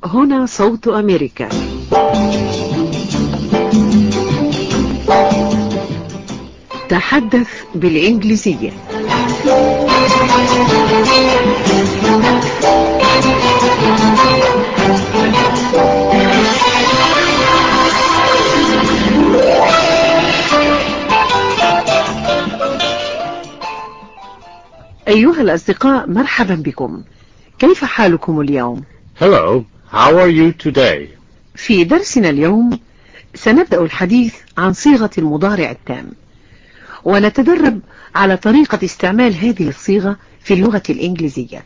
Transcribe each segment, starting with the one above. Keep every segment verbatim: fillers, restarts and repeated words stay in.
هنا صوت أمريكا. تحدث بالإنجليزية. أيها الأصدقاء، مرحبا بكم. كيف حالكم اليوم؟ Hello, how are you today? في درسنا اليوم سنبدأ الحديث عن صيغة المضارع التام، ونتدرب على طريقة استعمال هذه الصيغة في اللغة الإنجليزية.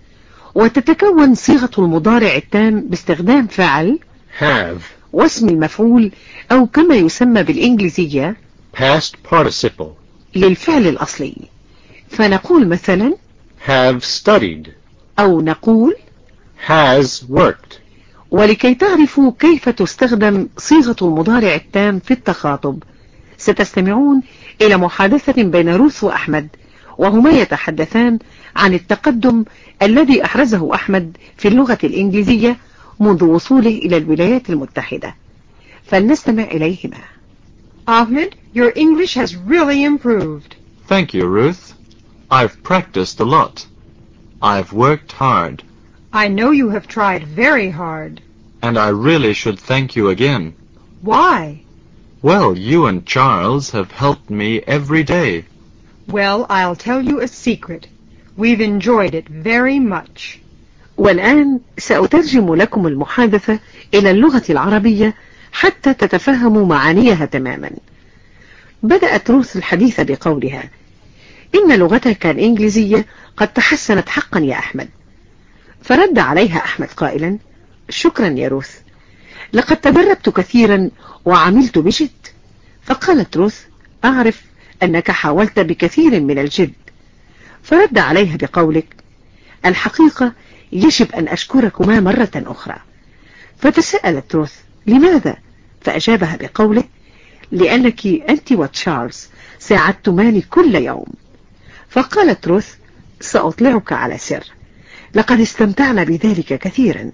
وتتكون صيغة المضارع التام باستخدام فعل Have, واسم المفعول، أو كما يسمى بالإنجليزية past participle. للفعل الأصلي. فنقول مثلا Have studied. أو نقول Has worked. ولكي تعرفوا كيف تستخدم صيغة المضارع التام في التخاطب، ستستمعون إلى محادثة بين روث وأحمد، وهما يتحدثان عن التقدم الذي أحرزه أحمد في اللغة الإنجليزية منذ وصوله إلى الولايات المتحدة. فلنستمع إليهما. Ahmed, your English has really improved. Thank you, Ruth. I've practiced a lot. I've worked hard. I know you have tried very hard. And I really should thank you again. Why? Well, you and Charles have helped me every day. Well, I'll tell you a secret. We've enjoyed it very much. والآن سأترجم لكم المحادثة إلى اللغة العربية حتى تتفهموا معانيها تماما. بدأت روث الحديث بقولها: إن لغتك الإنجليزية قد تحسنت حقا يا أحمد. فرد عليها أحمد قائلا: شكرا يا روث، لقد تدربت كثيرا وعملت بجد. فقالت روث: أعرف أنك حاولت بكثير من الجد. فرد عليها بقولك: الحقيقة يجب أن أشكركما مرة أخرى. فتساءلت روث: لماذا؟ فأجابها بقوله: لأنك أنت وتشارلز ساعدتماني كل يوم. فقالت روث: سأطلعك على سر، لقد استمتعنا بذلك كثيرا.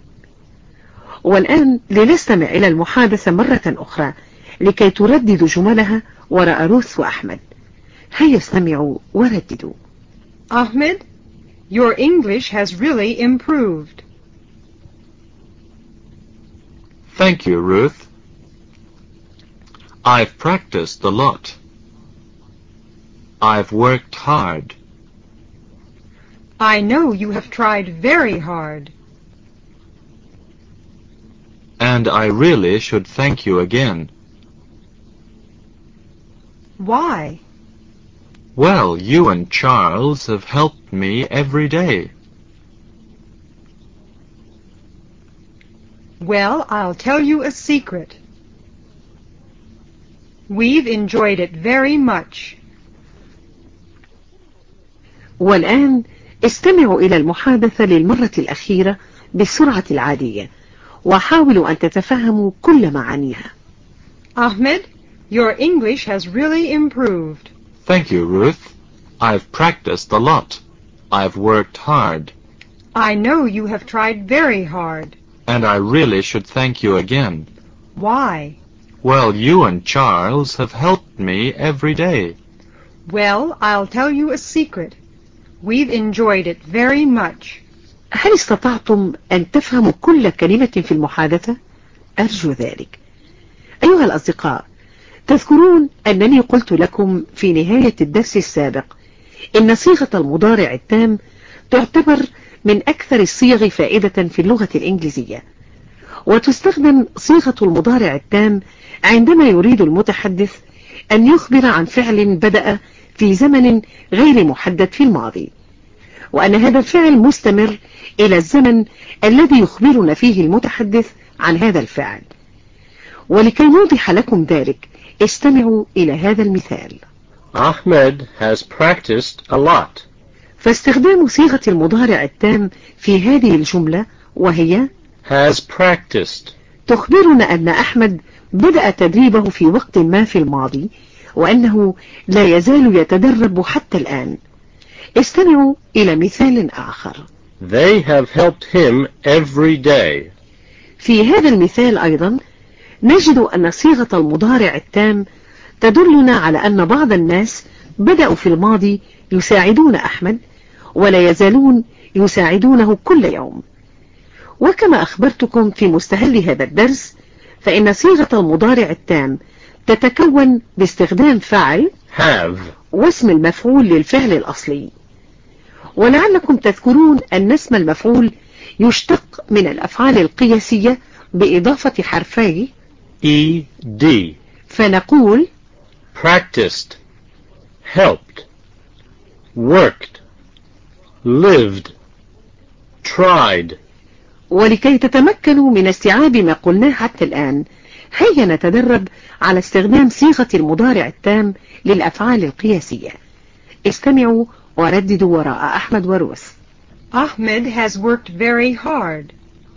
والآن لنستمع إلى المحادثة مرة أخرى لكي تردد جملها وراء روث وأحمد. هيا استمعوا ورددوا. Ahmed, your English has really improved. Thank you, Ruth. I've practiced a lot. I've worked hard. I know you have tried very hard. And I really should thank you again. Why? Well, you and Charles have helped me every day. Well, I'll tell you a secret. We've enjoyed it very much. والآن استمعوا إلى المحادثة للمرة الأخيرة بالسرعة العادية، وحاولوا أن تتفهموا كل معانيها. Ahmed, your English has really improved. Thank you, Ruth. I've practiced a lot. I've worked hard. I know you have tried very hard. And I really should thank you again. Why? Well, you and Charles have helped me every day. Well, I'll tell you a secret. We've enjoyed it very much. هل استطعتم أن تفهموا كل كلمة في المحادثة؟ أرجو ذلك. أيها الأصدقاء، تذكرون أنني قلت لكم في نهاية الدرس السابق إن صيغة المضارع التام تعتبر من أكثر الصيغ فائدة في اللغة الإنجليزية، وتستخدم صيغة المضارع التام عندما يريد المتحدث أن يخبر عن فعل بدأ في زمن غير محدد في الماضي، وأن هذا الفعل مستمر إلى الزمن الذي يخبرنا فيه المتحدث عن هذا الفعل. ولكي نوضح لكم ذلك استمعوا إلى هذا المثال. Ahmed has practiced a lot. فاستخدام صيغة المضارع التام في هذه الجملة وهي Has practiced. تخبرنا أن أحمد بدأ تدريبه في وقت ما في الماضي، وأنه لا يزال يتدرب حتى الآن. استمعوا إلى مثال آخر. They have helped him every day. في هذا المثال أيضا نجد أن صيغة المضارع التام تدلنا على أن بعض الناس بدأوا في الماضي يساعدون أحمد ولا يزالون يساعدونه كل يوم. وكما أخبرتكم في مستهل هذا الدرس فإن صيغة المضارع التام تتكون باستخدام فعل have واسم المفعول للفعل الأصلي. ولعلكم تذكرون أن اسم المفعول يشتق من الأفعال القياسية بإضافة حرفي ed فنقول practiced, helped, worked, lived, tried. ولكي تتمكنوا من استيعاب ما قلناه حتى الآن هيا نتدرب على استخدام صيغة المضارع التام للأفعال القياسية. استمعوا ورددوا وراء أحمد وروس. Ahmed has worked very hard.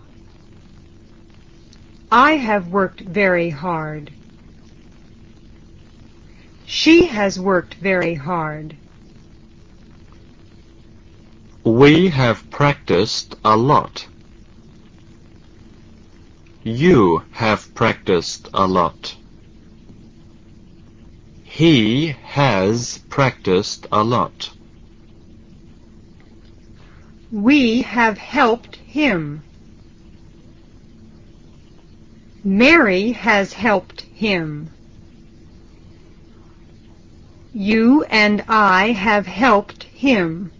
I have worked very hard. She has worked very hard. We have practiced a lot. You have practiced a lot. He has practiced a lot. We have helped him. Mary has helped him. You and I have helped him.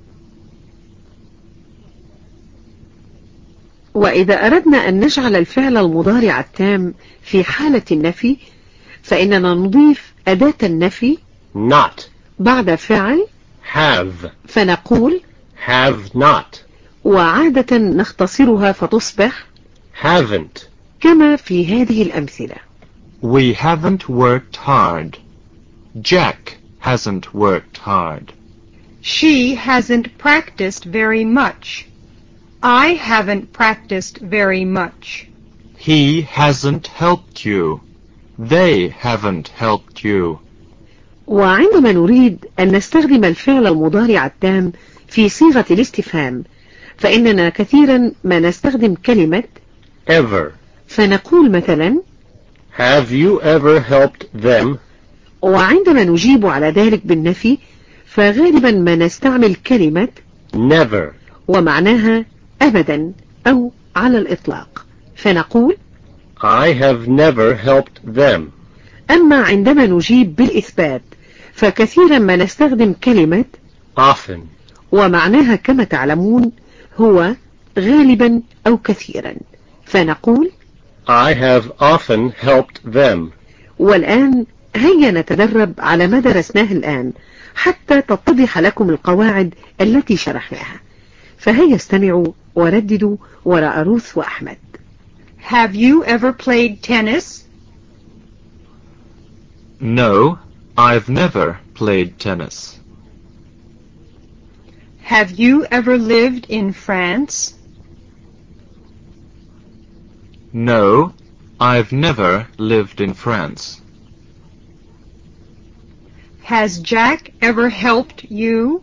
وإذا أردنا أن نجعل الفعل المضارع التام في حالة النفي فإننا نضيف أداة النفي Not بعد فعل have فنقول have not وعادة نختصرها فتصبح haven't. كما في هذه الأمثلة. We haven't worked hard. Jack hasn't worked hard. She hasn't practiced very much. I haven't practiced very much. He hasn't helped you. They haven't helped you. وعندما نريد أن نستخدم الفعل المضارع التام في صيغة الاستفهام فإننا كثيرا ما نستخدم كلمة Ever. فنقول مثلا Have you ever helped them? وعندما نجيب على ذلك بالنفي فغالبا ما نستعمل كلمة Never. ومعناها أبدا أو على الإطلاق فنقول I have never helped them. أما عندما نجيب بالإثبات فكثيرا ما نستخدم كلمة Often. ومعناها كما تعلمون هو غالبا أو كثيرا فنقول I have often helped them. والآن هيا نتدرب على ما درسناه الآن حتى تتضح لكم القواعد التي شرحناها. فهيا استمعوا ورددوا وراء روث وأحمد. Have you ever played tennis? No, I've never played tennis. Have you ever lived in France? No, I've never lived in France. Has Jack ever helped you?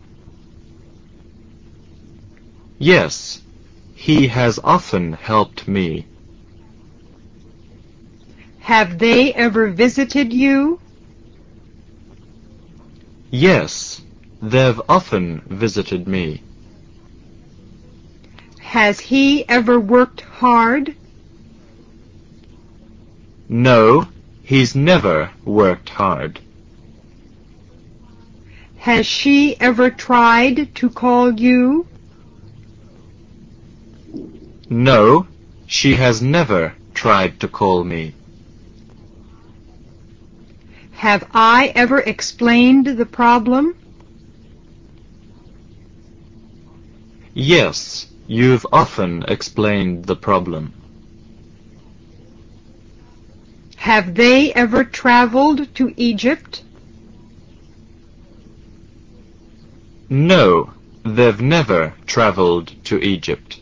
Yes, he has often helped me. Have they ever visited you? Yes, they've often visited me. Has he ever worked hard? No, he's never worked hard. Has she ever tried to call you? No, she has never tried to call me. Have I ever explained the problem? Yes, you've often explained the problem. Have they ever traveled to Egypt? No, they've never traveled to Egypt.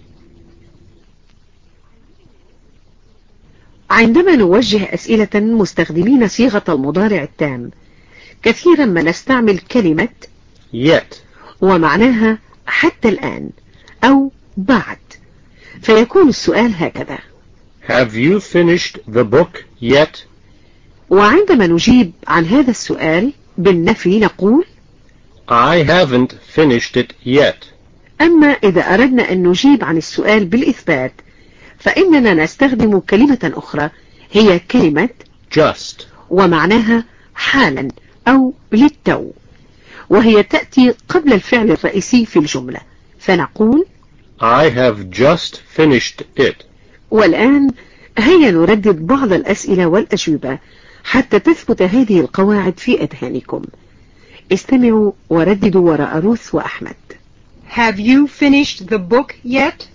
عندما نوجه أسئلة مستخدمين صيغة المضارع التام كثيرا ما نستعمل كلمة Yet. ومعناها حتى الآن أو بعد فيكون السؤال هكذا: Have you finished the book yet? وعندما نجيب عن هذا السؤال بالنفي نقول I haven't finished it yet. أما إذا أردنا أن نجيب عن السؤال بالإثبات فإننا نستخدم كلمة أخرى هي كلمة Just. ومعناها حالا أو للتو، وهي تأتي قبل الفعل الرئيسي في الجملة، فنقول I have just finished it. والآن هيا نردد بعض الأسئلة والأجوبة حتى تثبت هذه القواعد في أذهانكم. استمعوا ورددوا وراء روث وأحمد. Have you finished the book yet?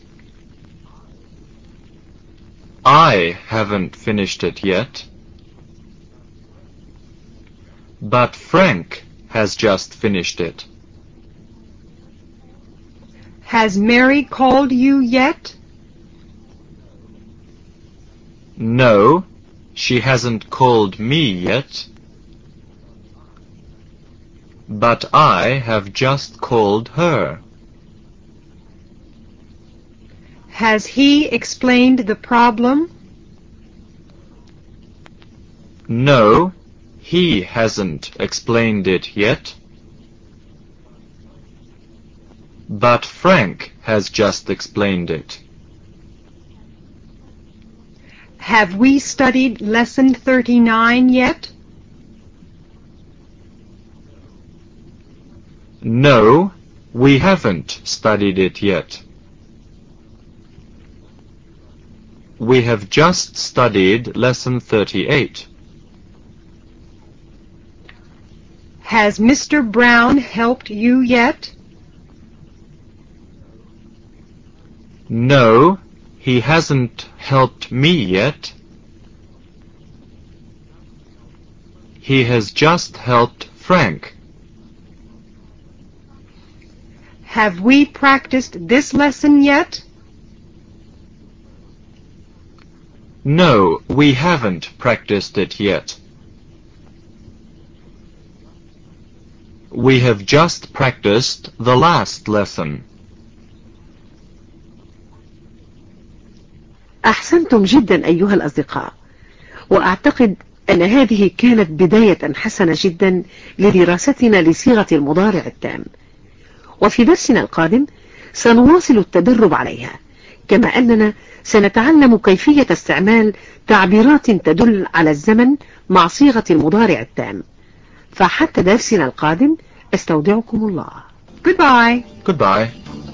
I haven't finished it yet. But Frank has just finished it. Has Mary called you yet? No, she hasn't called me yet. But I have just called her. Has he explained the problem? No, he hasn't explained it yet. But Frank has just explained it. Have we studied lesson thirty-nine yet? No, we haven't studied it yet. We have just studied lesson thirty-eight. Has Mister Brown helped you yet? No, he hasn't helped me yet. He has just helped Frank. Have we practiced this lesson yet? No, we haven't practiced it yet. We have just practiced the last lesson. أحسنتم جدا أيها الأصدقاء، وأعتقد أن هذه كانت بداية حسنة جدا لدراستنا لصيغة المضارع التام، وفي درسنا القادم سنواصل التدرب عليها، كما أننا سنتعلم كيفية استعمال تعبيرات تدل على الزمن مع صيغة المضارع التام. فحتى درسنا القادم استودعكم الله. Goodbye. Goodbye.